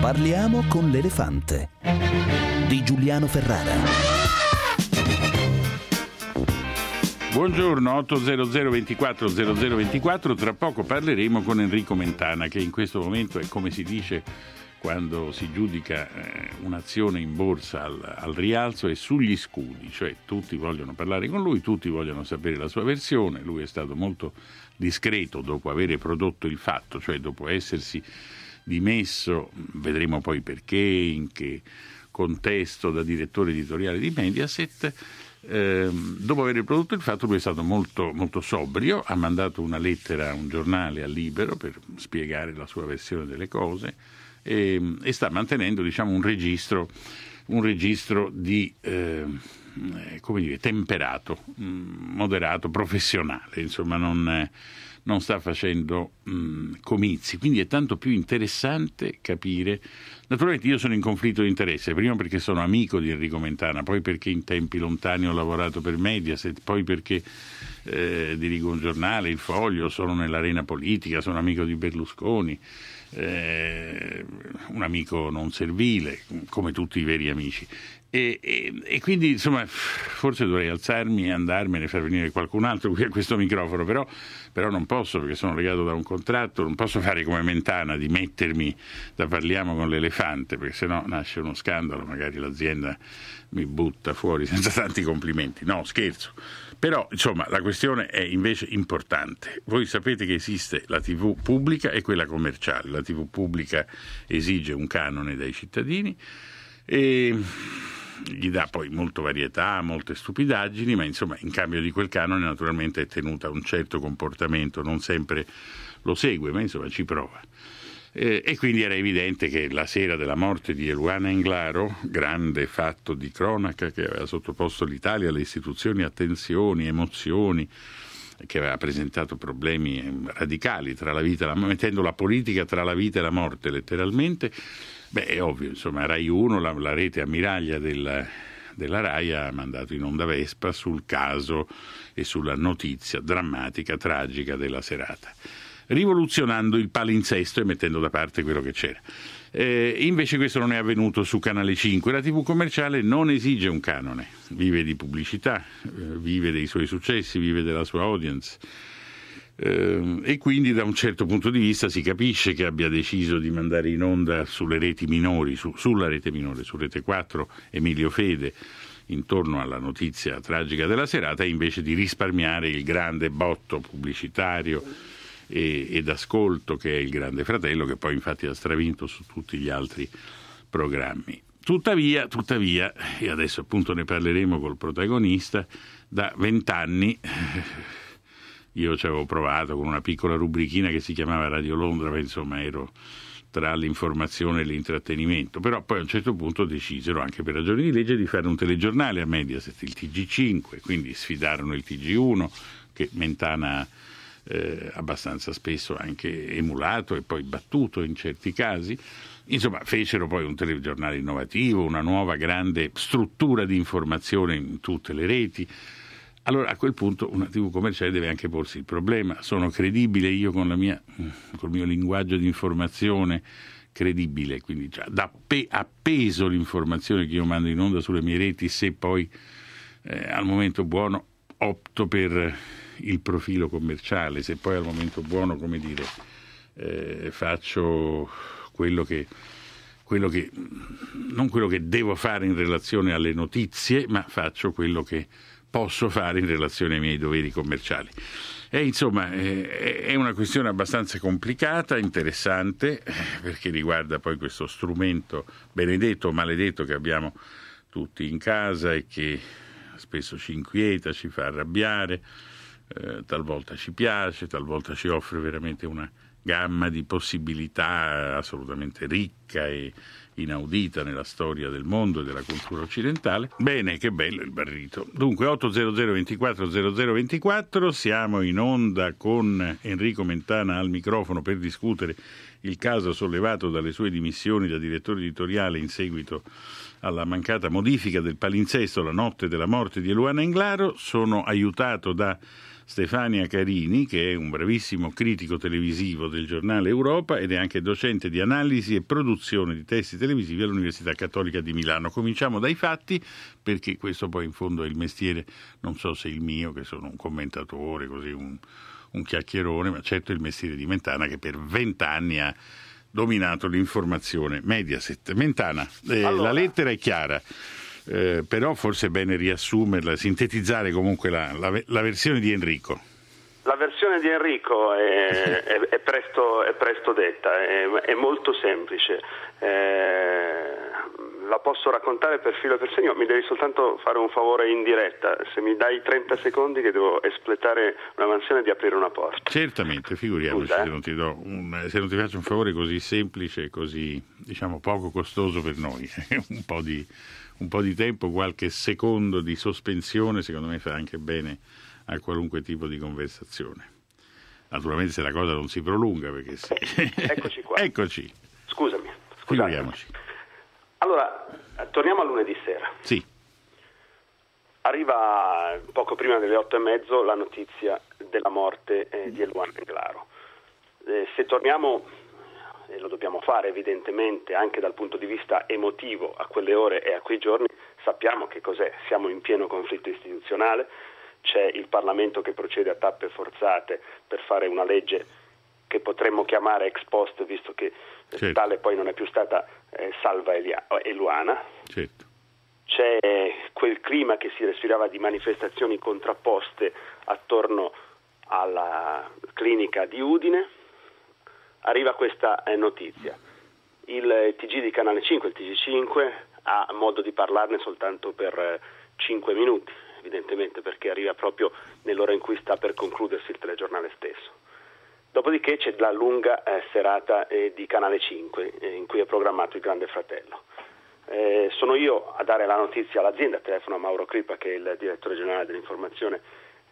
Parliamo con l'elefante di Giuliano Ferrara. Buongiorno, 800 24 0024. Tra poco parleremo con Enrico Mentana, che in questo momento è, come si dice quando si giudica un'azione in borsa al rialzo, è sugli scudi, cioè tutti vogliono parlare con lui, tutti vogliono sapere la sua versione. Lui è stato molto discreto dopo aver prodotto il fatto, cioè dopo essersi dimesso, vedremo poi perché, in che contesto, da direttore editoriale di Mediaset. Dopo aver prodotto il fatto, lui è stato molto, molto sobrio, ha mandato una lettera a un giornale, a Libero, per spiegare la sua versione delle cose e sta mantenendo, diciamo, un registro di come dire, temperato, moderato, professionale, insomma non sta facendo comizi, quindi è tanto più interessante capire. Naturalmente io sono in conflitto di interesse, prima perché sono amico di Enrico Mentana, poi perché in tempi lontani ho lavorato per Mediaset, poi perché dirigo un giornale, Il Foglio, sono nell'arena politica, sono amico di Berlusconi, un amico non servile, come tutti i veri amici. E quindi, insomma, forse dovrei alzarmi e andarmene, far venire qualcun altro qui a questo microfono, però non posso, perché sono legato da un contratto, non posso fare come Mentana, di mettermi da Parliamo con l'elefante, perché sennò nasce uno scandalo, magari l'azienda mi butta fuori senza tanti complimenti. No, scherzo. Però, insomma, la questione è invece importante. Voi sapete che esiste la TV pubblica e quella commerciale. La TV pubblica esige un canone dai cittadini e gli dà poi molta varietà, molte stupidaggini, ma insomma in cambio di quel canone naturalmente è tenuta un certo comportamento, non sempre lo segue, ma insomma ci prova. E quindi era evidente che la sera della morte di Eluana Englaro, grande fatto di cronaca che aveva sottoposto l'Italia alle istituzioni a tensioni, emozioni, che aveva presentato problemi radicali tra la vita e mettendo la politica tra la vita e la morte letteralmente. Beh, è ovvio, insomma, Rai 1, la rete ammiraglia della Rai, ha mandato in onda Vespa sul caso e sulla notizia drammatica, tragica della serata, rivoluzionando il palinsesto e mettendo da parte quello che c'era. Invece questo non è avvenuto su Canale 5. La TV commerciale non esige un canone, vive di pubblicità, vive dei suoi successi, vive della sua audience. E quindi da un certo punto di vista si capisce che abbia deciso di mandare in onda sulle reti minori, sulla rete minore, su Rete 4, Emilio Fede, intorno alla notizia tragica della serata, invece di risparmiare il grande botto pubblicitario ed ascolto che è il Grande Fratello, che poi infatti ha stravinto su tutti gli altri programmi. Tuttavia, e adesso appunto ne parleremo col protagonista, da 20 anni io ci avevo provato con una piccola rubrichina che si chiamava Radio Londra, ma insomma ero tra l'informazione e l'intrattenimento, però poi a un certo punto decisero, anche per ragioni di legge, di fare un telegiornale a Mediaset, il TG5, quindi sfidarono il TG1, che Mentana abbastanza spesso anche emulato e poi battuto in certi casi. Insomma, fecero poi un telegiornale innovativo, una nuova grande struttura di informazione in tutte le reti. Allora a quel punto una TV commerciale deve anche porsi il problema: sono credibile io col mio linguaggio di informazione credibile, quindi già da appeso l'informazione che io mando in onda sulle mie reti, se poi al momento buono opto per il profilo commerciale, se poi al momento buono, come dire, faccio quello che non quello che devo fare in relazione alle notizie, ma faccio quello che posso fare in relazione ai miei doveri commerciali. Insomma, è una questione abbastanza complicata, interessante, perché riguarda poi questo strumento benedetto o maledetto che abbiamo tutti in casa e che spesso ci inquieta, ci fa arrabbiare, talvolta ci piace, talvolta ci offre veramente una gamma di possibilità assolutamente ricca e inaudita nella storia del mondo e della cultura occidentale. Bene, che bello il Barrito. Dunque 800 24 0024, siamo in onda con Enrico Mentana al microfono per discutere il caso sollevato dalle sue dimissioni da direttore editoriale in seguito alla mancata modifica del palinsesto la notte della morte di Eluana Englaro. Sono aiutato da Stefania Carini, che è un bravissimo critico televisivo del giornale Europa ed è anche docente di analisi e produzione di testi televisivi all'Università Cattolica di Milano. Cominciamo dai fatti, perché questo poi in fondo è il mestiere, non so se il mio, che sono un commentatore, così un chiacchierone, ma certo il mestiere di Mentana, che per 20 anni ha dominato l'informazione. Mediaset. Mentana, la lettera è chiara. Però forse è bene riassumerla, sintetizzare comunque la versione di Enrico. La versione di Enrico è presto detta, è molto semplice. La posso raccontare per filo e per segno, mi devi soltanto fare un favore in diretta, se mi dai 30 secondi che devo espletare una mansione di aprire una porta. Certamente, figuriamoci. Se non ti faccio un favore così semplice, così diciamo poco costoso per noi. un po' di tempo, qualche secondo di sospensione secondo me fa anche bene a qualunque tipo di conversazione. Naturalmente se la cosa non si prolunga, perché se... Eccoci qua. Eccoci. Scusami. Figuriamoci. Allora, torniamo a lunedì sera. Sì. Arriva poco prima delle 8:30 la notizia della morte di Eluana Englaro. Se torniamo, e lo dobbiamo fare evidentemente anche dal punto di vista emotivo a quelle ore e a quei giorni, sappiamo che cos'è. Siamo in pieno conflitto istituzionale, c'è il Parlamento che procede a tappe forzate per fare una legge che potremmo chiamare ex post, visto che certo. Tale poi non è più stata salva Eluana. Certo. C'è quel clima che si respirava di manifestazioni contrapposte attorno alla clinica di Udine. Arriva questa notizia. Il TG di Canale 5, il TG5, ha modo di parlarne soltanto per 5 minuti, evidentemente perché arriva proprio nell'ora in cui sta per concludersi il telegiornale stesso. Dopodiché c'è la lunga serata di Canale 5 in cui è programmato il Grande Fratello. Sono io a dare la notizia all'azienda, telefono a Mauro Crippa, che è il direttore generale dell'informazione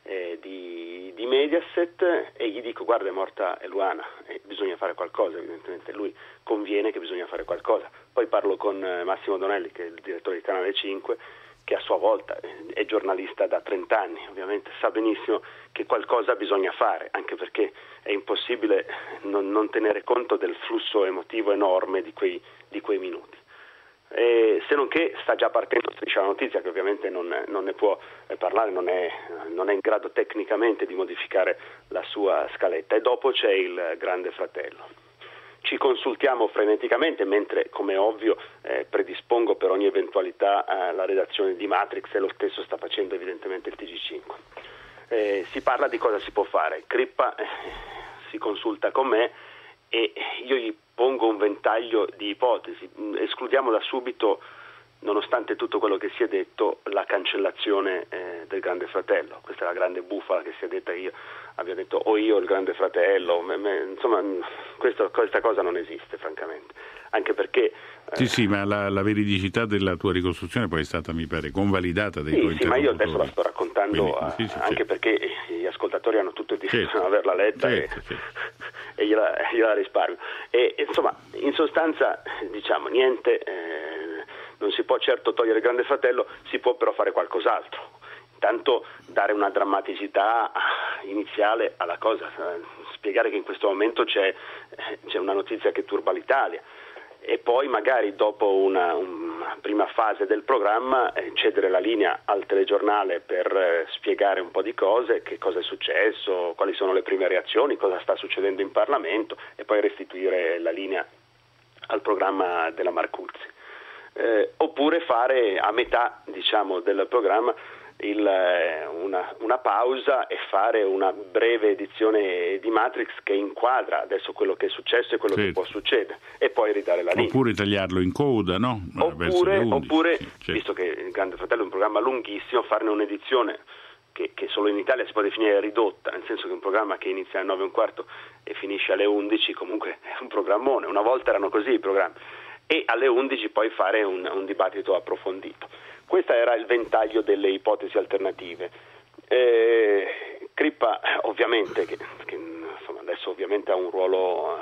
di Mediaset, e gli dico: guarda, è morta Eluana, bisogna fare qualcosa. Evidentemente lui conviene che bisogna fare qualcosa. Poi parlo con Massimo Donelli, che è il direttore di Canale 5, che a sua volta è giornalista da 30 anni, ovviamente sa benissimo che qualcosa bisogna fare, anche perché è impossibile non tenere conto del flusso emotivo enorme di quei minuti. Se non che sta già partendo Striscia la Notizia, che ovviamente non ne può parlare, non è in grado tecnicamente di modificare la sua scaletta, e dopo c'è il Grande Fratello. Ci consultiamo freneticamente, mentre, come è ovvio, predispongo per ogni eventualità la redazione di Matrix, e lo stesso sta facendo evidentemente il TG5. Si parla di cosa si può fare. Crippa si consulta con me e io gli pongo un ventaglio di ipotesi. Escludiamo da subito, nonostante tutto quello che si è detto, la cancellazione del Grande Fratello. Questa è la grande bufala che si è detta, io abbia detto o io il Grande Fratello, insomma questa cosa non esiste francamente, anche perché sì, ma la veridicità della tua ricostruzione poi è stata, mi pare, convalidata dai tuoi interlocutori. Ma io adesso la sto raccontando. Quindi, anche perché gli ascoltatori hanno tutto il diritto di averla letta, certo. E gliela risparmio. E insomma, in sostanza, diciamo, niente, non si può certo togliere il Grande Fratello, si può però fare qualcos'altro. Intanto dare una drammaticità iniziale alla cosa, spiegare che in questo momento c'è una notizia che turba l'Italia, e poi magari dopo una prima fase del programma cedere la linea al telegiornale per spiegare un po' di cose, che cosa è successo, quali sono le prime reazioni, cosa sta succedendo in Parlamento, e poi restituire la linea al programma della Marcuzzi. Oppure fare a metà, diciamo, del programma una pausa e fare una breve edizione di Matrix che inquadra adesso quello che è successo e quello che può succedere, e poi ridare la linea. Oppure tagliarlo in coda, no? Oppure visto che il Grande Fratello è un programma lunghissimo, farne un'edizione che solo in Italia si può definire ridotta, nel senso che un programma che inizia alle 9:15 e finisce alle 11 comunque è un programmone. Una volta erano così i programmi, e alle 11 poi fare un dibattito approfondito. Questo era il ventaglio delle ipotesi alternative. Crippa ovviamente, che insomma, adesso ovviamente ha un ruolo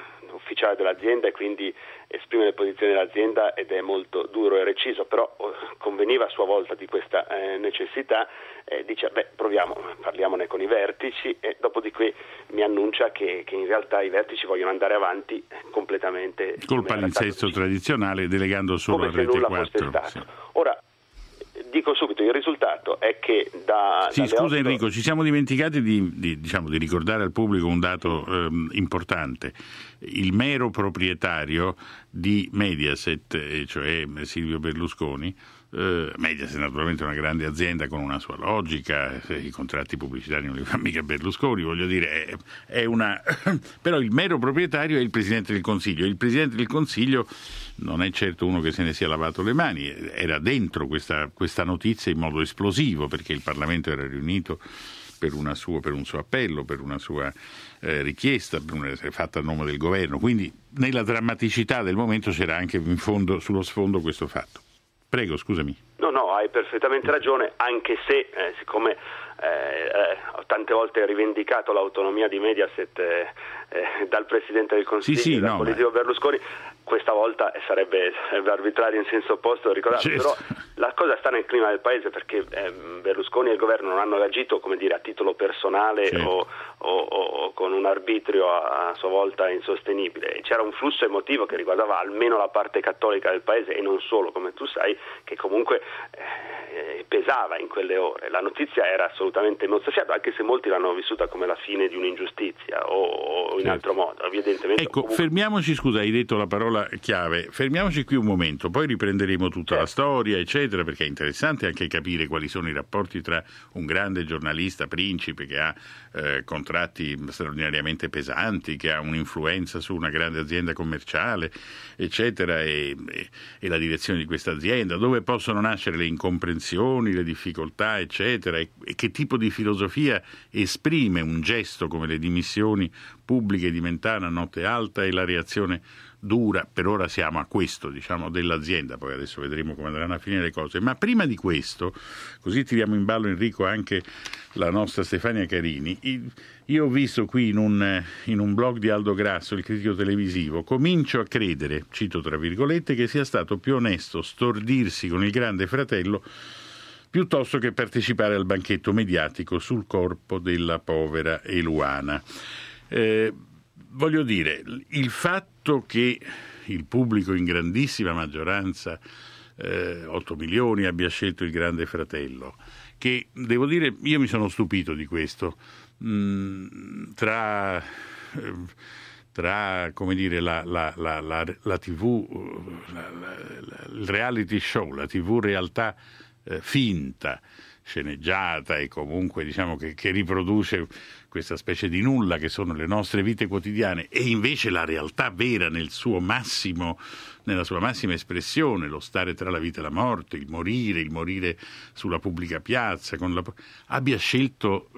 ufficiale dell'azienda e quindi esprime le posizioni dell'azienda ed è molto duro e reciso, però conveniva a sua volta di questa necessità, dice parliamone con i vertici, e dopodiché mi annuncia che in realtà i vertici vogliono andare avanti completamente col palinsesto tradizionale, delegando solo a Rete 4. Sì. Ora, dico subito, il risultato è che scusa Enrico, ci siamo dimenticati di ricordare al pubblico un dato importante. Il mero proprietario di Mediaset, cioè Silvio Berlusconi, Mediaset naturalmente è una grande azienda con una sua logica, i contratti pubblicitari non li fa mica Berlusconi, voglio dire, però il mero proprietario è il Presidente del Consiglio. Il Presidente del Consiglio non è certo uno che se ne sia lavato le mani, era dentro questa notizia in modo esplosivo, perché il Parlamento era riunito per un suo appello, per una sua richiesta, fatta a nome del governo, quindi nella drammaticità del momento c'era anche sullo sfondo questo fatto. Prego, scusami. No, hai perfettamente ragione, anche se siccome ho tante volte rivendicato l'autonomia di Mediaset dal Presidente del Consiglio, dal politico Berlusconi, questa volta sarebbe arbitrario in senso opposto ricordarlo, certo. Però la cosa sta nel clima del paese, perché Berlusconi e il governo non hanno agito, come dire, a titolo personale, certo, o con un arbitrio a sua volta insostenibile. C'era un flusso emotivo che riguardava almeno la parte cattolica del paese, e non solo, come tu sai, che comunque pesava in quelle ore. La notizia era assolutamente emozionante, anche se molti l'hanno vissuta come la fine di un'ingiustizia o in altro modo, evidentemente. Ecco, fermiamoci, scusa, hai detto la parola chiave, fermiamoci qui un momento, poi riprenderemo tutta la storia, eccetera, perché è interessante anche capire quali sono i rapporti tra un grande giornalista, Principe, che ha contratti straordinariamente pesanti, che ha un'influenza su una grande azienda commerciale, eccetera, e la direzione di questa azienda, dove possono nascere le incomprensioni, le difficoltà, eccetera, e che tipo di filosofia esprime un gesto come le dimissioni pubbliche di Mentana a notte alta e la reazione dura. Per ora siamo a questo, dell'azienda, poi adesso vedremo come andranno a finire le cose. Ma prima di questo, così tiriamo in ballo, Enrico, anche la nostra Stefania Carini. Io ho visto qui in un blog di Aldo Grasso, il critico televisivo, comincio a credere, cito tra virgolette, che sia stato più onesto stordirsi con il Grande Fratello piuttosto che partecipare al banchetto mediatico sul corpo della povera Eluana. Voglio dire, il fatto che il pubblico in grandissima maggioranza, 8 milioni, abbia scelto il Grande Fratello, che devo dire, io mi sono stupito di questo, tra come dire la TV, il reality show, la TV realtà finta, sceneggiata e comunque che riproduce questa specie di nulla che sono le nostre vite quotidiane, e invece la realtà vera nella sua massima espressione, lo stare tra la vita e la morte, il morire sulla pubblica piazza, abbia scelto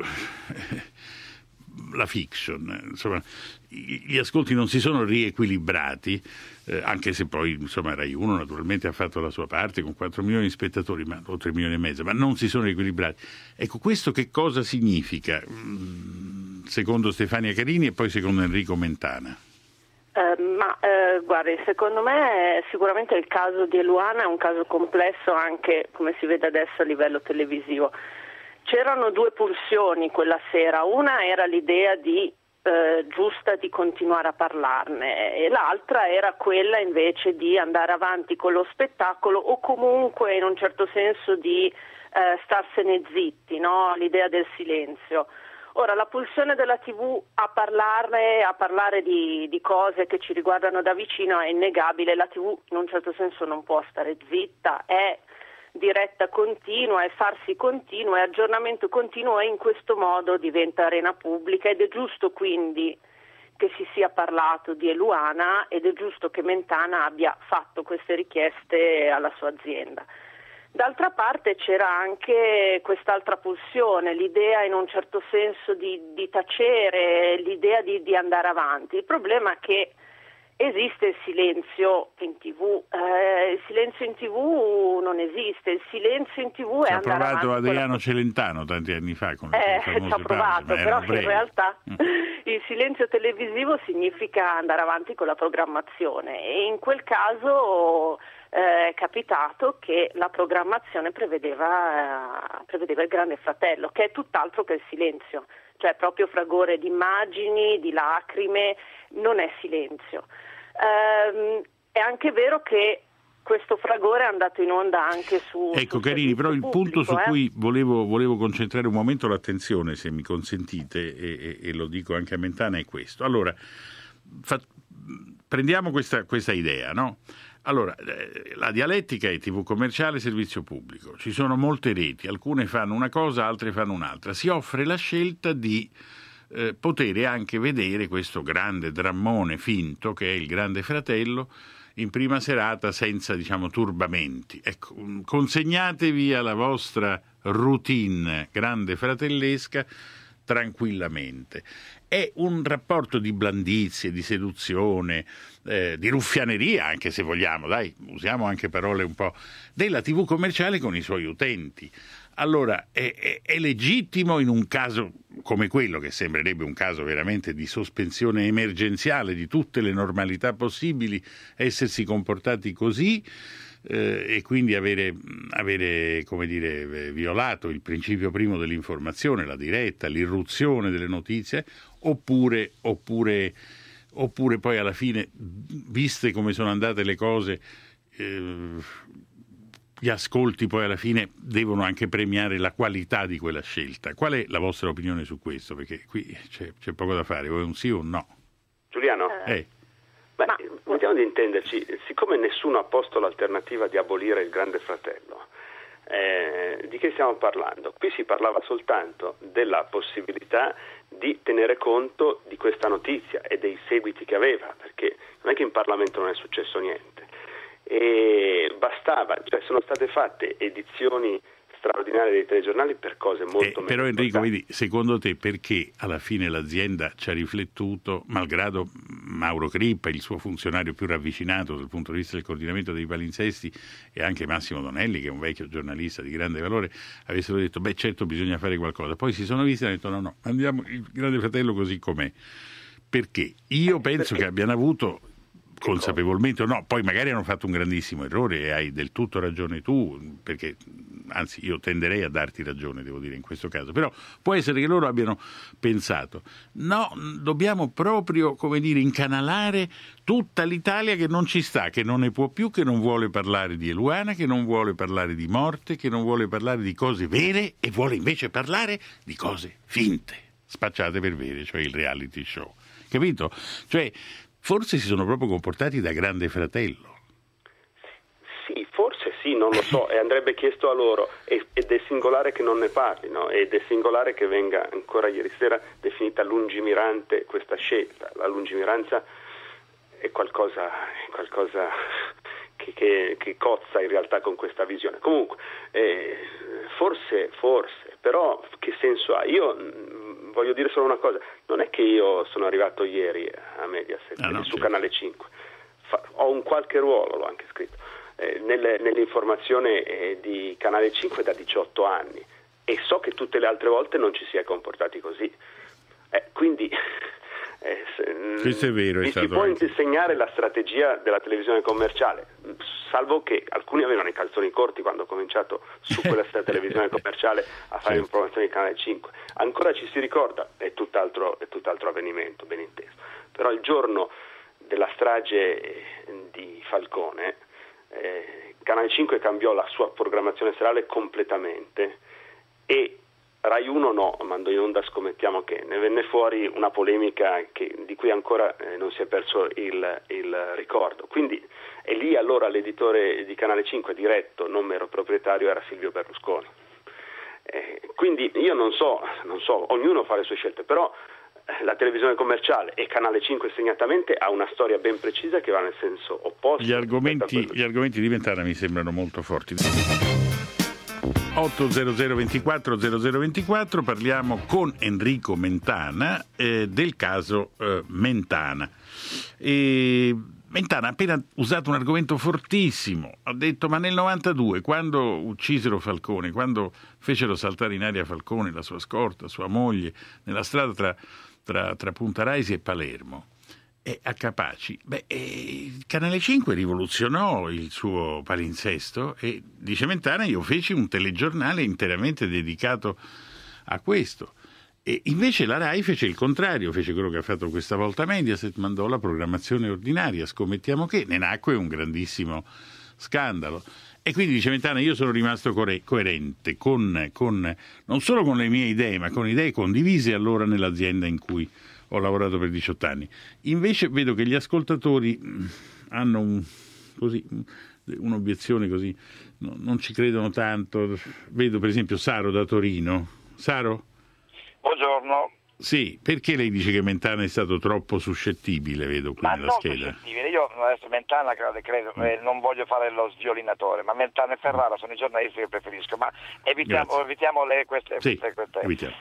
la fiction. Insomma, gli ascolti non si sono riequilibrati, anche se poi Rai 1 naturalmente ha fatto la sua parte con 4 milioni di spettatori, o 3 milioni e mezzo, ma non si sono riequilibrati. Ecco, questo che cosa significa secondo Stefania Carini e poi secondo Enrico Mentana? Guardi, secondo me sicuramente il caso di Eluana è un caso complesso, anche come si vede adesso a livello televisivo. C'erano due pulsioni quella sera, una era l'idea giusta di continuare a parlarne, e l'altra era quella invece di andare avanti con lo spettacolo, o comunque in un certo senso di starsene zitti, no? L'idea del silenzio. Ora, la pulsione della TV a parlare di cose che ci riguardano da vicino è innegabile. La TV in un certo senso non può stare zitta, è diretta continua, è farsi continuo, è aggiornamento continuo, e in questo modo diventa arena pubblica, ed è giusto quindi che si sia parlato di Eluana, ed è giusto che Mentana abbia fatto queste richieste alla sua azienda. D'altra parte c'era anche quest'altra pulsione, l'idea in un certo senso di tacere, l'idea di andare avanti. Il problema è che esiste il silenzio in TV. Il silenzio in TV non esiste, il silenzio in TV è andare avanti. Ci ha provato Adriano Celentano tanti anni fa con le famose ci ha provato, pause, però in realtà il silenzio televisivo significa andare avanti con la programmazione, e in quel caso è capitato che la programmazione prevedeva il Grande Fratello, che è tutt'altro che il silenzio, cioè proprio fragore di immagini, di lacrime, non è silenzio. È anche vero che questo fragore è andato in onda anche su... Ecco Carini, però il punto su cui volevo concentrare un momento l'attenzione, se mi consentite, e lo dico anche a Mentana, è questo. Allora, prendiamo questa idea, no? Allora, la dialettica è TV commerciale, servizio pubblico. Ci sono molte reti, alcune fanno una cosa, altre fanno un'altra. Si offre la scelta di poter anche vedere questo grande drammone finto che è il Grande Fratello in prima serata senza, turbamenti. Ecco, consegnatevi alla vostra routine grande fratellesca tranquillamente. È un rapporto di blandizie, di seduzione, di ruffianeria, anche se vogliamo, dai, usiamo anche parole un po', della TV commerciale con i suoi utenti. Allora, è legittimo in un caso come quello, che sembrerebbe un caso veramente di sospensione emergenziale di tutte le normalità possibili, essersi comportati così e quindi avere violato il principio primo dell'informazione, la diretta, l'irruzione delle notizie, oppure poi alla fine, viste come sono andate le cose, gli ascolti poi alla fine devono anche premiare la qualità di quella scelta. Qual è la vostra opinione su questo? Perché qui c'è poco da fare, o è un sì o un no. Giuliano? Vediamo di intenderci. Siccome nessuno ha posto l'alternativa di abolire il Grande Fratello, di che stiamo parlando? Qui si parlava soltanto della possibilità di tenere conto di questa notizia e dei seguiti che aveva, perché non è che in Parlamento non è successo niente. E bastava, sono state fatte edizioni straordinarie dei telegiornali per cose molto però Enrico, vedi, secondo te perché alla fine l'azienda ci ha riflettuto, malgrado Mauro Crippa, il suo funzionario più ravvicinato dal punto di vista del coordinamento dei palinsesti, e anche Massimo Donelli, che è un vecchio giornalista di grande valore, avessero detto certo bisogna fare qualcosa, poi si sono visti e hanno detto no, andiamo il Grande Fratello così com'è. Perché? Io penso che abbiano avuto consapevolmente o no, poi magari hanno fatto un grandissimo errore e hai del tutto ragione tu, perché anzi io tenderei a darti ragione, devo dire, in questo caso, però può essere che loro abbiano pensato no, dobbiamo proprio incanalare tutta l'Italia che non ci sta, che non ne può più, che non vuole parlare di Eluana, che non vuole parlare di morte, che non vuole parlare di cose vere e vuole invece parlare di cose finte, spacciate per vere, cioè il reality show, capito? Cioè forse si sono proprio comportati da Grande Fratello. Sì, forse sì, non lo so, e andrebbe chiesto a loro, ed è singolare che non ne parlino, ed è singolare che venga ancora ieri sera definita lungimirante questa scelta. La lungimiranza è qualcosa che cozza in realtà con questa visione. Comunque, forse, però che senso ha? Io voglio dire solo una cosa, non è che io sono arrivato ieri a Mediaset su Canale 5, ho un qualche ruolo, l'ho anche scritto, nell'informazione di Canale 5 da 18 anni e so che tutte le altre volte non ci si è comportati così, quindi questo è vero, si può insegnare la strategia della televisione commerciale, salvo che alcuni avevano i calzoni corti quando ho cominciato su quella televisione commerciale a fare informazioni di Canale 5. Ancora ci si ricorda, è tutt'altro avvenimento, ben inteso. Però il giorno della strage di Falcone, Canale 5 cambiò la sua programmazione serale completamente e Rai 1 no, mandò in onda Scommettiamo Che. Ne venne fuori una polemica di cui ancora non si è perso il ricordo. Quindi, e lì allora l'editore di Canale 5 diretto, non mero proprietario, era Silvio Berlusconi. Quindi io non so, ognuno fa le sue scelte, però la televisione commerciale e Canale 5 segnatamente ha una storia ben precisa che va nel senso opposto. Gli argomenti di Mentana mi sembrano molto forti. 80024 0024, parliamo con Enrico Mentana del caso Mentana. Mentana ha appena usato un argomento fortissimo, ha detto ma nel 92 quando uccisero Falcone, quando fecero saltare in aria Falcone, la sua scorta, sua moglie, nella strada tra Punta Raisi e Palermo, a Capaci, il Canale 5 rivoluzionò il suo palinsesto e dice Mentana io feci un telegiornale interamente dedicato a questo. E invece la RAI fece il contrario, fece quello che ha fatto questa volta Mediaset, mandò la programmazione ordinaria, scommettiamo che ne nacque un grandissimo scandalo. E quindi dice Mentana io sono rimasto coerente con non solo con le mie idee, ma con idee condivise allora nell'azienda in cui ho lavorato per 18 anni. Invece vedo che gli ascoltatori hanno un'obiezione così, non ci credono tanto. Vedo per esempio Saro da Torino. Saro? Buongiorno. Sì, perché lei dice che Mentana è stato troppo suscettibile, vedo qui nella scheda? Suscettibile, io adesso Mentana credo non voglio fare lo sviolinatore, ma Mentana e Ferrara sono i giornalisti che preferisco, ma evitiamo queste. Evitiamo.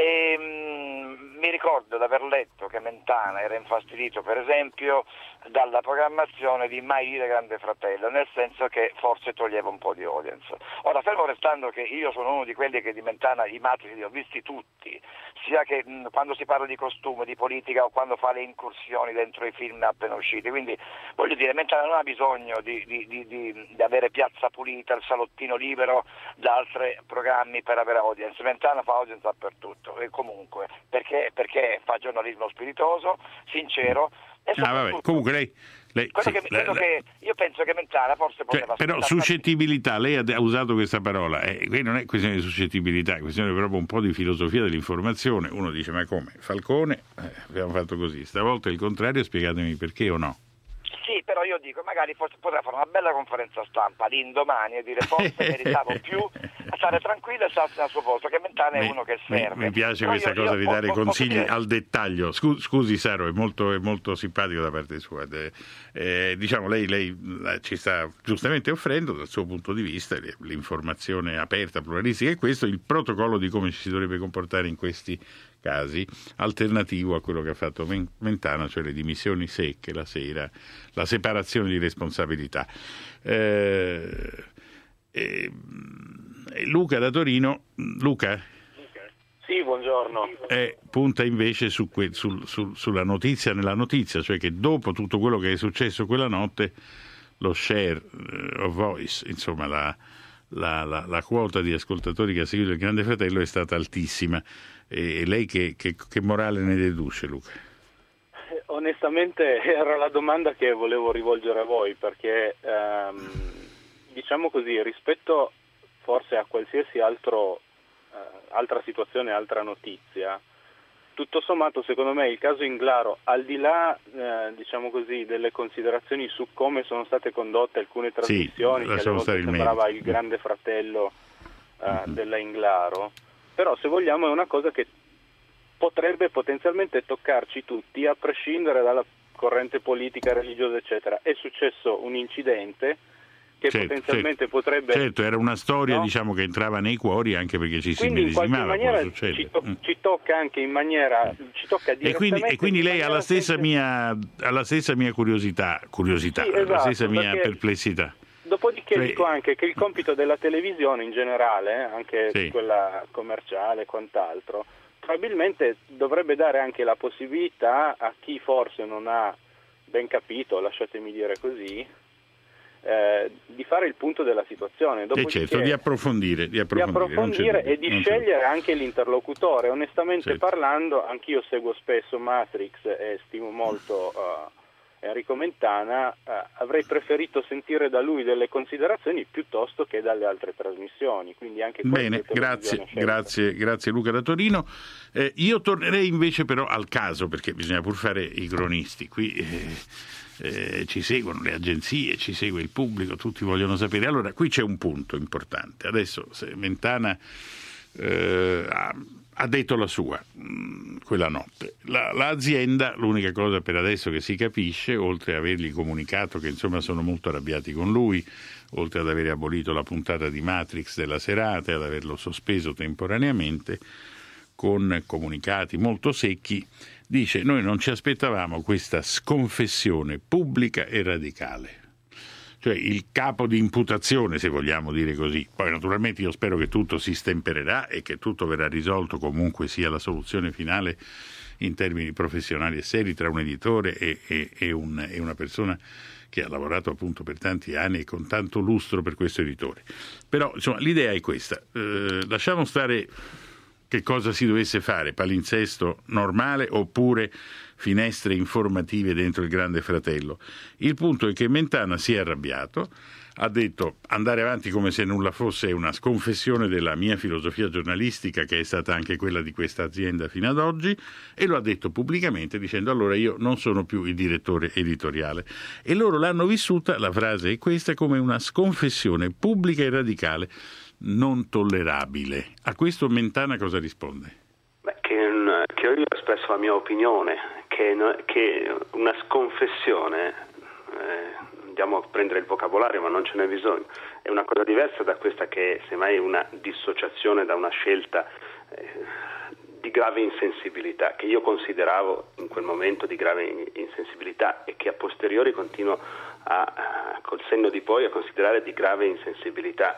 Mi ricordo di aver letto che Mentana era infastidito per esempio dalla programmazione di Mai dire Grande Fratello, nel senso che forse toglieva un po' di audience. Ora, fermo restando che io sono uno di quelli che di Mentana i Matrix li ho visti tutti, sia che quando si parla di costume, di politica o quando fa le incursioni dentro i film appena usciti, quindi voglio dire Mentana non ha bisogno di avere Piazza Pulita, il salottino libero da altri programmi per avere audience. Mentana fa audience dappertutto e comunque perché fa giornalismo spiritoso, sincero. Comunque lei io penso che Mentana forse poteva però suscettibilità, lei ha usato questa parola, qui non è questione di suscettibilità, è questione proprio un po' di filosofia dell'informazione. Uno dice ma come? Falcone abbiamo fatto così, stavolta il contrario, spiegatemi perché o no. Sì, però io dico, magari potrà fare una bella conferenza stampa l'indomani e dire forse meritavo più a stare tranquillo e starsi al suo posto, che Mentana è uno che serve. Mi piace questa cosa di dare consigli al dettaglio. Scusi Saro, è molto simpatico da parte sua. Diciamo, lei ci sta giustamente offrendo dal suo punto di vista l'informazione aperta, pluralistica, e questo è il protocollo di come ci si dovrebbe comportare in questi casi, alternativo a quello che ha fatto Mentana, cioè le dimissioni secche la sera, la separazione di responsabilità. Luca da Torino. Luca? Sì, buongiorno. Punta invece sulla notizia nella notizia, cioè che dopo tutto quello che è successo quella notte, lo share of voice, insomma la quota di ascoltatori che ha seguito il Grande Fratello è stata altissima. E lei che morale ne deduce, Luca? Onestamente era la domanda che volevo rivolgere a voi, perché diciamo così, rispetto forse a qualsiasi altra situazione, altra notizia, tutto sommato secondo me il caso Englaro, al di là diciamo così delle considerazioni su come sono state condotte alcune trasmissioni, che alle volte sembrava il Grande Fratello della Englaro, però se vogliamo è una cosa che potrebbe potenzialmente toccarci tutti a prescindere dalla corrente politica, religiosa eccetera. È successo un incidente che potenzialmente potrebbe... Certo, era una storia, no? Diciamo, che entrava nei cuori, anche perché ci si medesimava. Quindi in qualche maniera ci tocca anche in maniera... ci tocca direttamente... E quindi lei ha la stessa mia curiosità, sì, la stessa mia perplessità. Dopodiché dico anche che il compito della televisione in generale, anche quella commerciale e quant'altro, probabilmente dovrebbe dare anche la possibilità a chi forse non ha ben capito, lasciatemi dire così, di fare il punto della situazione. Certo, di approfondire e di scegliere anche l'interlocutore. Onestamente parlando, anch'io seguo spesso Matrix e stimo molto Enrico Mentana, avrei preferito sentire da lui delle considerazioni piuttosto che dalle altre trasmissioni. Quindi anche bene, grazie Luca da Torino. Io tornerei invece però al caso, perché bisogna pur fare i cronisti. Qui ci seguono le agenzie, ci segue il pubblico, tutti vogliono sapere. Allora, qui c'è un punto importante. Adesso, se Mentana ha detto la sua quella notte, l'azienda, l'unica cosa per adesso che si capisce, oltre ad avergli comunicato che insomma sono molto arrabbiati con lui, oltre ad aver abolito la puntata di Matrix della serata e ad averlo sospeso temporaneamente con comunicati molto secchi, dice: noi non ci aspettavamo questa sconfessione pubblica e radicale. Cioè il capo di imputazione, se vogliamo dire così. Poi naturalmente io spero che tutto si stempererà e che tutto verrà risolto, comunque sia la soluzione finale in termini professionali e seri tra un editore e una persona che ha lavorato appunto per tanti anni e con tanto lustro per questo editore. Però insomma l'idea è questa, lasciamo stare che cosa si dovesse fare, palinsesto normale oppure finestre informative dentro il Grande Fratello. Il punto è che Mentana si è arrabbiato, ha detto andare avanti come se nulla fosse una sconfessione della mia filosofia giornalistica, che è stata anche quella di questa azienda fino ad oggi, e lo ha detto pubblicamente dicendo: allora io non sono più il direttore editoriale. E loro l'hanno vissuta, la frase è questa, come una sconfessione pubblica e radicale non tollerabile. A questo Mentana cosa risponde? Che io ho espresso la mia opinione, che una sconfessione, andiamo a prendere il vocabolario ma non ce n'è bisogno, è una cosa diversa da questa che semmai è una dissociazione da una scelta di grave insensibilità, che io consideravo in quel momento di grave insensibilità e che a posteriori continuo col senno di poi a considerare di grave insensibilità.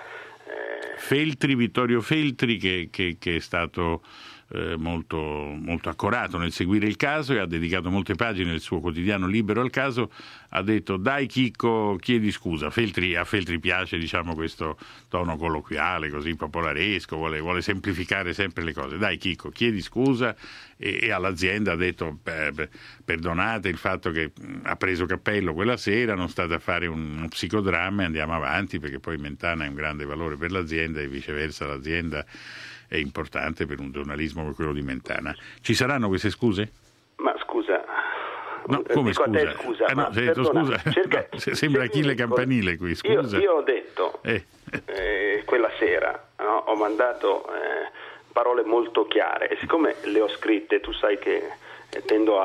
Vittorio Feltri, che è stato molto, molto accorato nel seguire il caso e ha dedicato molte pagine del suo quotidiano Libero al caso, ha detto: dai Chicco, chiedi scusa. A Feltri piace, diciamo, questo tono colloquiale così popolaresco, vuole semplificare sempre le cose. Dai Chicco, chiedi scusa, e all'azienda ha detto: perdonate il fatto che ha preso cappello quella sera, non state a fare uno psicodramma e andiamo avanti, perché poi Mentana è un grande valore per l'azienda e viceversa l'azienda è importante per un giornalismo come quello di Mentana. Ci saranno queste scuse? Ma scusa, no, come dico scusa? A te scusa, No, se detto scusa, sembra Achille Campanile qui, scusa. Io ho detto quella sera, no, ho mandato parole molto chiare, e siccome le ho scritte, tu sai che tendo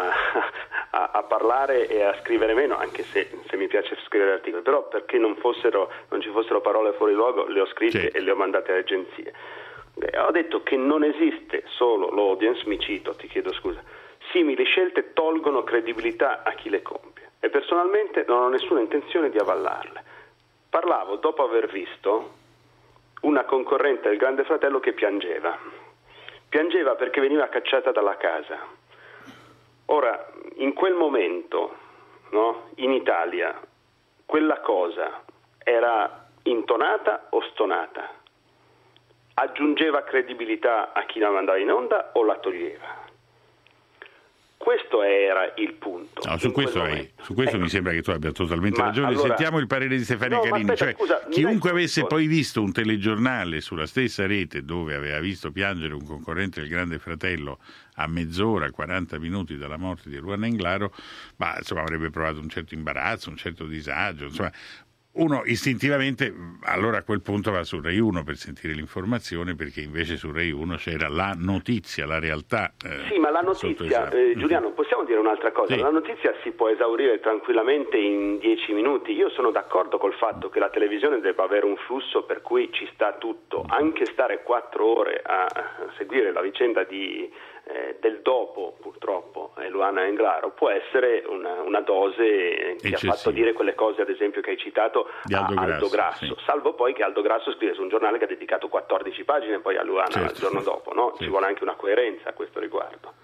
a parlare e a scrivere meno, anche se mi piace scrivere articoli, però perché non ci fossero parole fuori luogo, le ho scritte, certo, e le ho mandate alle agenzie. Ho detto che non esiste solo l'audience, mi cito, ti chiedo scusa, simili scelte tolgono credibilità a chi le compie e personalmente non ho nessuna intenzione di avallarle. Parlavo dopo aver visto una concorrente del Grande Fratello che piangeva perché veniva cacciata dalla casa. Ora, in quel momento, no, in Italia, quella cosa era intonata o stonata? Aggiungeva credibilità a chi la mandava in onda o la toglieva? Questo era il punto. No, su questo mi sembra che tu abbia totalmente ragione. Allora, sentiamo il parere di Stefania Carini. Aspetta, scusa, chiunque avesse poi visto un telegiornale sulla stessa rete dove aveva visto piangere un concorrente del Grande Fratello a mezz'ora, 40 minuti dalla morte di Luana Englaro, ma insomma avrebbe provato un certo imbarazzo, un certo disagio, insomma. Uno istintivamente allora a quel punto va su Rai 1 per sentire l'informazione, perché invece su Rai 1 c'era la notizia, la realtà. Sì, ma la notizia, Giuliano, possiamo dire un'altra cosa? Sì. La notizia si può esaurire tranquillamente in 10 minuti. Io sono d'accordo col fatto che la televisione debba avere un flusso per cui ci sta tutto, anche stare 4 ore a seguire la vicenda del dopo, purtroppo, Luana Englaro, può essere una dose che ha fatto dire quelle cose, ad esempio, che hai citato di a Aldo Grasso, sì. Salvo poi che Aldo Grasso scrive su un giornale che ha dedicato 14 pagine poi a Luana, certo, il giorno dopo, no? Certo. Ci vuole anche una coerenza a questo riguardo.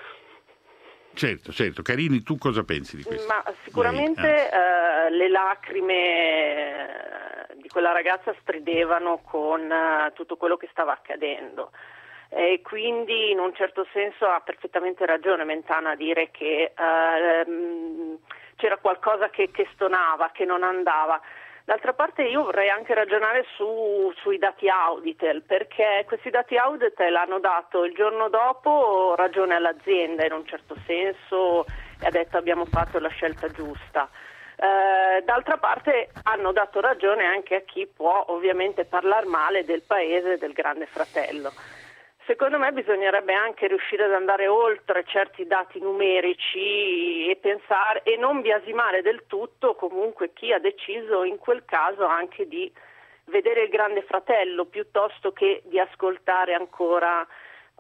Certo. Carini, tu cosa pensi di questo? Ma sicuramente le lacrime di quella ragazza stridevano con tutto quello che stava accadendo. E quindi in un certo senso ha perfettamente ragione Mentana a dire che c'era qualcosa che stonava, che non andava. D'altra parte io vorrei anche ragionare sui dati Auditel, perché questi dati Auditel hanno dato il giorno dopo ragione all'azienda in un certo senso e ha detto abbiamo fatto la scelta giusta. D'altra parte hanno dato ragione anche a chi può ovviamente parlare male del paese e del Grande Fratello. Secondo me bisognerebbe anche riuscire ad andare oltre certi dati numerici e pensare e non biasimare del tutto comunque chi ha deciso in quel caso anche di vedere il Grande Fratello piuttosto che di ascoltare ancora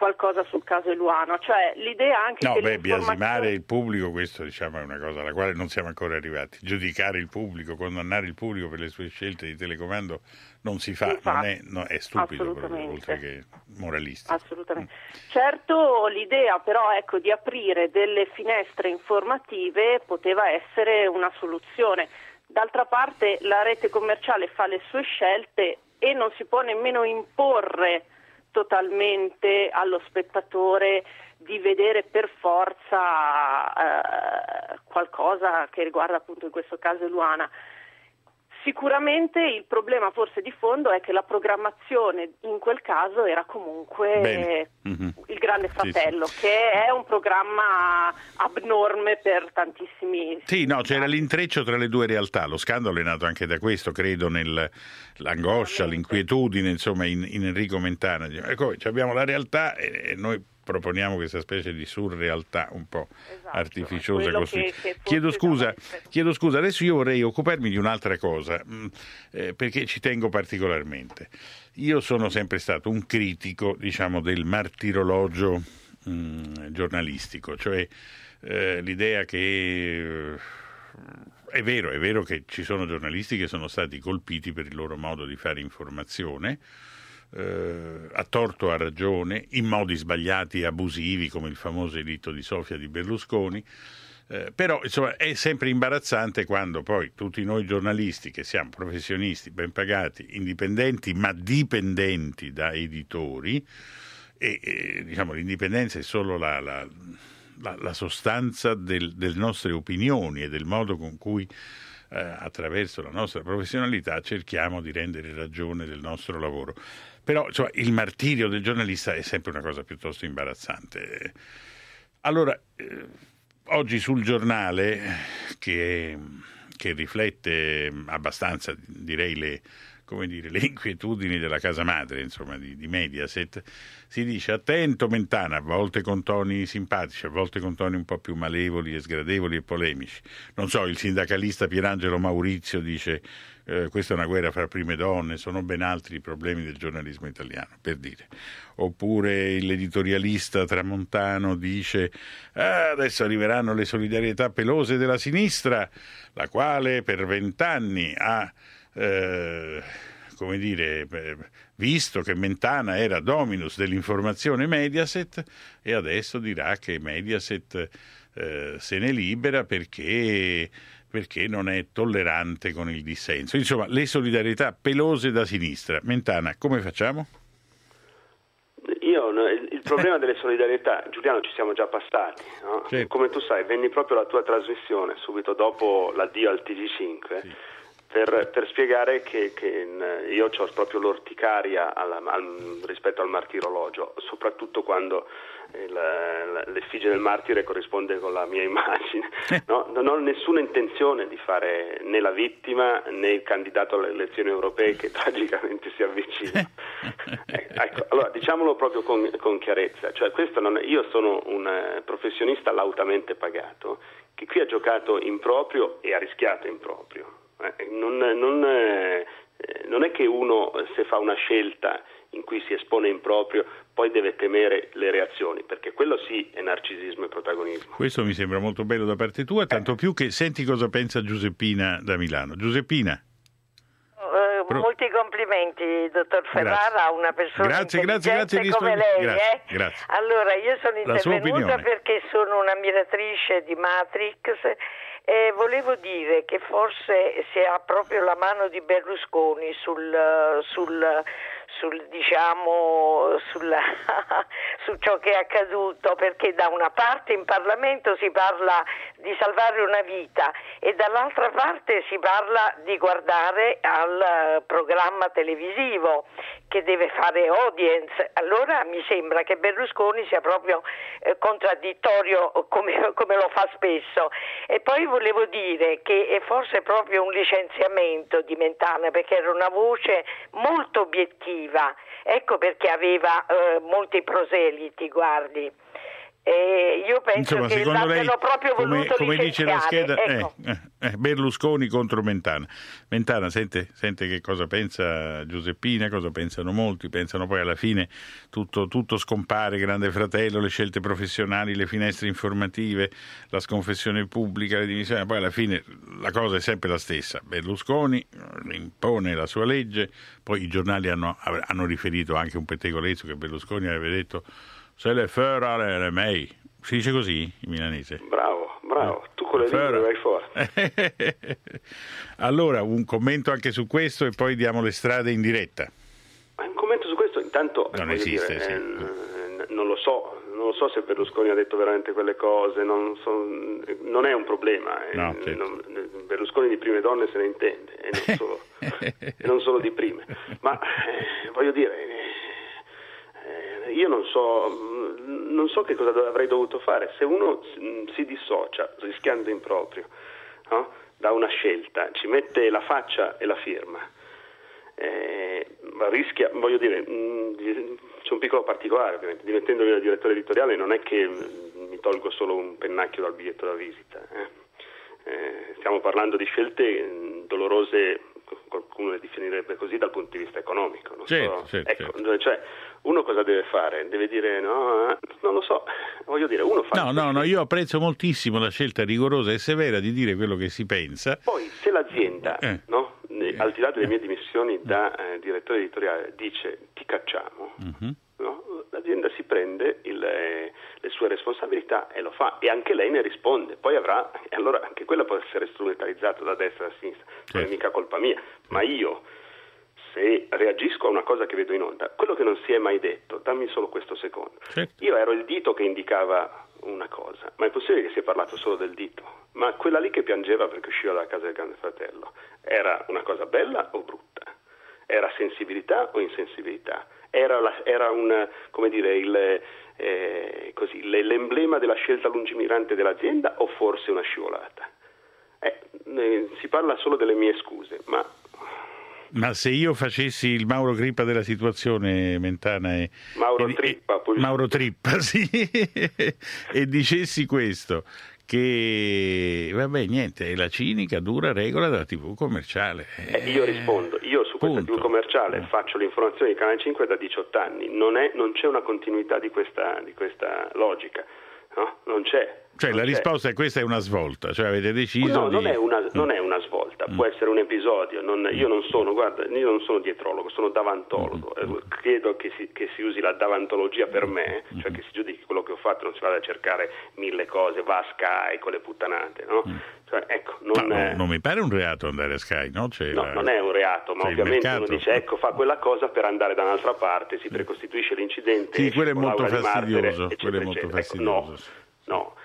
qualcosa sul caso Eluana, cioè l'idea anche che biasimare il pubblico, questo diciamo è una cosa alla quale non siamo ancora arrivati. Giudicare il pubblico, condannare il pubblico per le sue scelte di telecomando non si fa, è stupido proprio, oltre che moralistico. Assolutamente. Certo, l'idea però di aprire delle finestre informative poteva essere una soluzione. D'altra parte la rete commerciale fa le sue scelte e non si può nemmeno imporre totalmente allo spettatore di vedere per forza qualcosa che riguarda appunto in questo caso Eluana. Sicuramente il problema forse di fondo è che la programmazione in quel caso era comunque il Grande Fratello, sì. Che è un programma abnorme per tantissimi... Sì, c'era l'intreccio tra le due realtà, lo scandalo è nato anche da questo, credo, l'angoscia, l'inquietudine, insomma, in Enrico Mentana. Ecco, abbiamo la realtà e noi proponiamo questa specie di surrealtà un po' artificiosa. Chiedo scusa, adesso io vorrei occuparmi di un'altra cosa, perché ci tengo particolarmente. Io sono sempre stato un critico, diciamo, del martirologio giornalistico, cioè l'idea che è vero che ci sono giornalisti che sono stati colpiti per il loro modo di fare informazione, a torto o a ragione, in modi sbagliati e abusivi come il famoso editto di Sofia di Berlusconi, però insomma è sempre imbarazzante quando poi tutti noi giornalisti che siamo professionisti ben pagati, indipendenti ma dipendenti da editori e diciamo l'indipendenza è solo la sostanza delle nostre opinioni e del modo con cui attraverso la nostra professionalità cerchiamo di rendere ragione del nostro lavoro. Però il martirio del giornalista è sempre una cosa piuttosto imbarazzante. Allora, oggi sul Giornale, che riflette abbastanza, direi, le inquietudini della casa madre, insomma, di Mediaset, si dice: attento Mentana, a volte con toni simpatici, a volte con toni un po' più malevoli e sgradevoli e polemici. Non so, il sindacalista Pierangelo Maurizio dice questa è una guerra fra prime donne, sono ben altri i problemi del giornalismo italiano, per dire. Oppure l'editorialista tramontano dice adesso arriveranno le solidarietà pelose della sinistra, la quale per 20 anni ha visto che Mentana era dominus dell'informazione Mediaset e adesso dirà che Mediaset se ne libera perché non è tollerante con il dissenso. Insomma, le solidarietà pelose da sinistra. Mentana, come facciamo? Il problema delle solidarietà, Giuliano, ci siamo già passati, no? Certo. Come tu sai, venni proprio alla tua trasmissione subito dopo l'addio al TG5, sì. Per spiegare che io ho proprio l'orticaria rispetto al martirologio, soprattutto quando l'effigie del martire corrisponde con la mia immagine. No? Non ho nessuna intenzione di fare né la vittima né il candidato alle elezioni europee che tragicamente si avvicina. Ecco, allora diciamolo proprio con chiarezza, cioè io sono un professionista lautamente pagato che qui ha giocato in proprio e ha rischiato in proprio. Non è che uno, se fa una scelta in cui si espone in proprio, poi deve temere le reazioni, perché quello sì è narcisismo e protagonismo. Questo mi sembra molto bello da parte tua, tanto più che senti cosa pensa Giuseppina da Milano. Giuseppina. Molti complimenti, dottor Ferrara, a una persona intelligente come lei. Grazie. Allora, io sono intervenuta perché sono un'ammiratrice di Matrix e volevo dire che forse si ha proprio la mano di Berlusconi su ciò che è accaduto, perché da una parte in Parlamento si parla di salvare una vita e dall'altra parte si parla di guardare al programma televisivo che deve fare audience. Allora mi sembra che Berlusconi sia proprio contraddittorio come lo fa spesso. E poi volevo dire che è forse proprio un licenziamento di Mentana, perché era una voce molto obiettiva, ecco perché aveva molti proseliti, guardi. E io penso insomma, che l'abbiano proprio voluto come dice la scheda, ecco. Berlusconi contro Mentana. Mentana sente che cosa pensa Giuseppina, cosa pensano molti, pensano poi alla fine tutto scompare, Grande Fratello, le scelte professionali, le finestre informative, la sconfessione pubblica, le dimissioni, poi alla fine la cosa è sempre la stessa. Berlusconi impone la sua legge, poi i giornali hanno riferito anche un pettegolezzo che Berlusconi aveva detto se le fera le mei. Si dice così in milanese? Bravo, tu con le lingue vai forte. Allora, un commento anche su questo e poi diamo le strade in diretta. Un commento su questo, intanto non esiste, non lo so se Berlusconi ha detto veramente quelle cose, non è un problema. No, certo. Berlusconi di prime donne se ne intende, e non solo di prime. Ma voglio dire, io non so che cosa avrei dovuto fare. Se uno si dissocia rischiando in proprio, no? Da una scelta, ci mette la faccia e la firma, rischia, voglio dire, c'è un piccolo particolare ovviamente, diventendomi da direttore editoriale non è che mi tolgo solo un pennacchio dal biglietto da visita, stiamo parlando di scelte dolorose, qualcuno le definirebbe così dal punto di vista economico, certo. Cioè, uno cosa deve fare? Deve dire no, non lo so, voglio dire, uno fa... No, io apprezzo moltissimo la scelta rigorosa e severa di dire quello che si pensa. Poi se l'azienda, no, al di là delle mie dimissioni da direttore editoriale, dice ti cacciamo, no? L'azienda si prende le sue responsabilità e lo fa, e anche lei ne risponde, poi avrà, e allora anche quella può essere strumentalizzata da destra e da sinistra, non è mica colpa mia, ma io se reagisco a una cosa che vedo in onda, quello che non si è mai detto, dammi solo questo secondo, io ero il dito che indicava una cosa, ma è possibile che si è parlato solo del dito? Ma quella lì che piangeva perché usciva dalla casa del Grande Fratello era una cosa bella o brutta? Era sensibilità o insensibilità? Era un, come dire, l'emblema della scelta lungimirante dell'azienda o forse una scivolata? Si parla solo delle mie scuse, ma se io facessi il Mauro Crippa della situazione, Mentana, Mauro Trippa, sì, e dicessi questo, che vabbè, niente, è la cinica dura regola della TV commerciale. Io rispondo, io su questa TV commerciale faccio l'informazione di Canale 5 da 18 anni, non c'è una continuità di questa logica, no? Non c'è. Cioè risposta è questa, è una svolta, cioè avete deciso non è una svolta, può essere un episodio, io non sono dietrologo, sono davantologo, credo che si usi la davantologia per me, cioè che si giudichi quello che ho fatto, non si vada a cercare 1000 cose, va a Sky con le puttanate, no? Cioè, ecco, non mi pare un reato andare a Sky, no? Non è un reato, ma ovviamente uno dice fa quella cosa per andare da un'altra parte, si precostituisce l'incidente, sì, quello è molto fastidioso, No.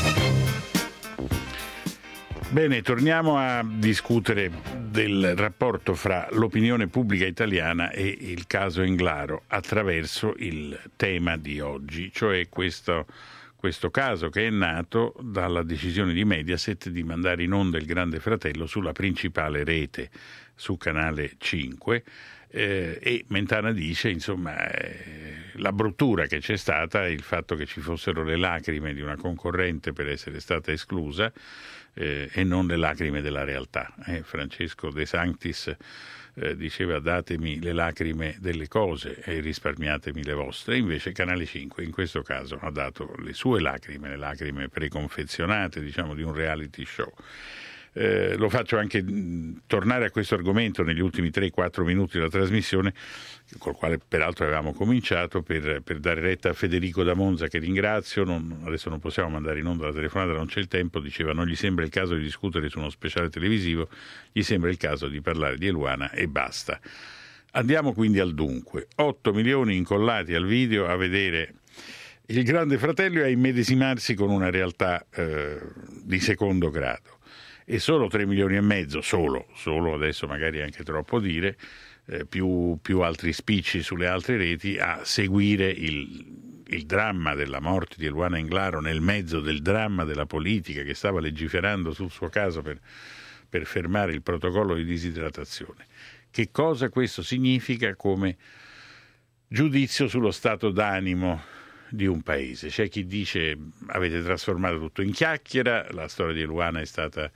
Bene, torniamo a discutere del rapporto fra l'opinione pubblica italiana e il caso Englaro attraverso il tema di oggi, cioè questo caso che è nato dalla decisione di Mediaset di mandare in onda il Grande Fratello sulla principale rete, su Canale 5, e Mentana dice, insomma, la bruttura che c'è stata, il fatto che ci fossero le lacrime di una concorrente per essere stata esclusa, e non le lacrime della realtà. Francesco De Sanctis diceva datemi le lacrime delle cose e risparmiatemi le vostre, invece Canale 5 in questo caso ha dato le sue lacrime, le lacrime preconfezionate, diciamo, di un reality show. Lo faccio anche tornare a questo argomento negli ultimi 3-4 minuti della trasmissione, col quale peraltro avevamo cominciato, per dare retta a Federico da Monza, che ringrazio. Adesso non possiamo mandare in onda la telefonata, non c'è il tempo. Diceva non gli sembra il caso di discutere su uno speciale televisivo, gli sembra il caso di parlare di Eluana e basta. Andiamo quindi al dunque. 8 milioni incollati al video a vedere il Grande Fratello e a immedesimarsi con una realtà di secondo grado. E solo 3 milioni e mezzo, solo adesso magari è anche troppo dire, più altri spicci sulle altre reti a seguire il dramma della morte di Eluana Englaro nel mezzo del dramma della politica che stava legiferando sul suo caso per fermare il protocollo di disidratazione. Che cosa questo significa come giudizio sullo stato d'animo un paese. C'è chi dice avete trasformato tutto in chiacchiera, la storia di Eluana è stata,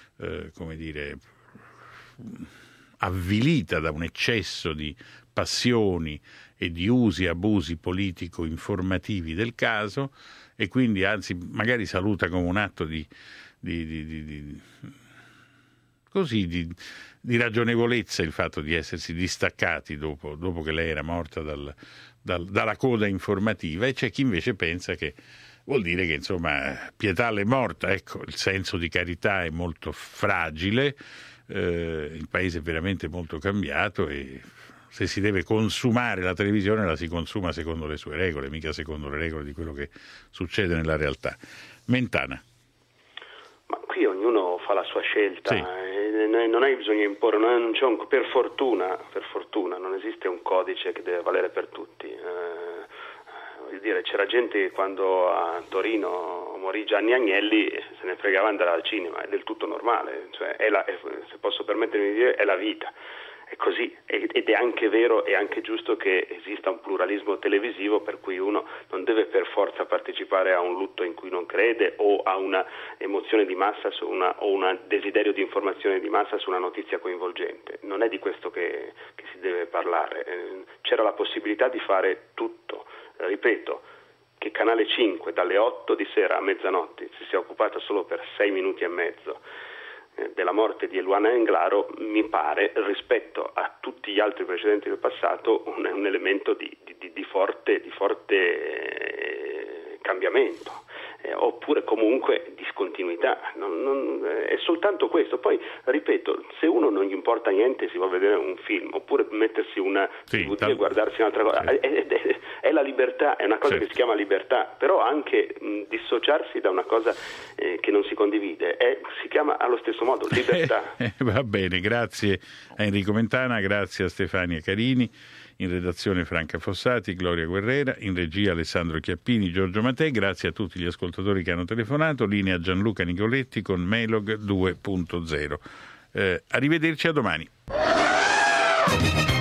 avvilita da un eccesso di passioni e di usi e abusi politico-informativi del caso, e quindi anzi magari saluta come un atto di ragionevolezza il fatto di essersi distaccati dopo che lei era morta dalla coda informativa, e c'è chi invece pensa che vuol dire che insomma Pietà è morta. Ecco, il senso di carità è molto fragile, il paese è veramente molto cambiato, e se si deve consumare la televisione la si consuma secondo le sue regole, mica secondo le regole di quello che succede nella realtà. Mentana. Ma qui ognuno fa la sua scelta, sì. Non hai bisogno di imporre, non c'è per fortuna non esiste un codice che deve valere per tutti. Voglio dire, c'era gente che quando a Torino morì Gianni Agnelli se ne fregava andare al cinema, è del tutto normale, cioè se posso permettermi di dire, è la vita. È così, ed è anche vero e anche giusto che esista un pluralismo televisivo per cui uno non deve per forza partecipare a un lutto in cui non crede, o a una emozione di massa o un desiderio di informazione di massa su una notizia coinvolgente. Non è di questo che si deve parlare. C'era la possibilità di fare tutto. Ripeto, che Canale 5 dalle 8 di sera a mezzanotte si sia occupata solo per 6 minuti e mezzo della morte di Eluana Englaro mi pare, rispetto a tutti gli altri precedenti del passato, un elemento di forte cambiamento, oppure comunque discontinuità. È soltanto questo. Poi ripeto, se uno non gli importa niente, si va a vedere un film oppure mettersi una DVD e guardarsi un'altra cosa, è la libertà, è una cosa che si chiama libertà, però anche dissociarsi da una cosa che non si condivide si chiama allo stesso modo libertà. Va bene, grazie a Enrico Mentana, grazie a Stefania Carini, in redazione Franca Fossati, Gloria Guerrera, in regia Alessandro Chiappini, Giorgio Mattei, grazie a tutti gli ascoltatori che hanno telefonato, linea Gianluca Nicoletti con Melog 2.0. Arrivederci, a domani.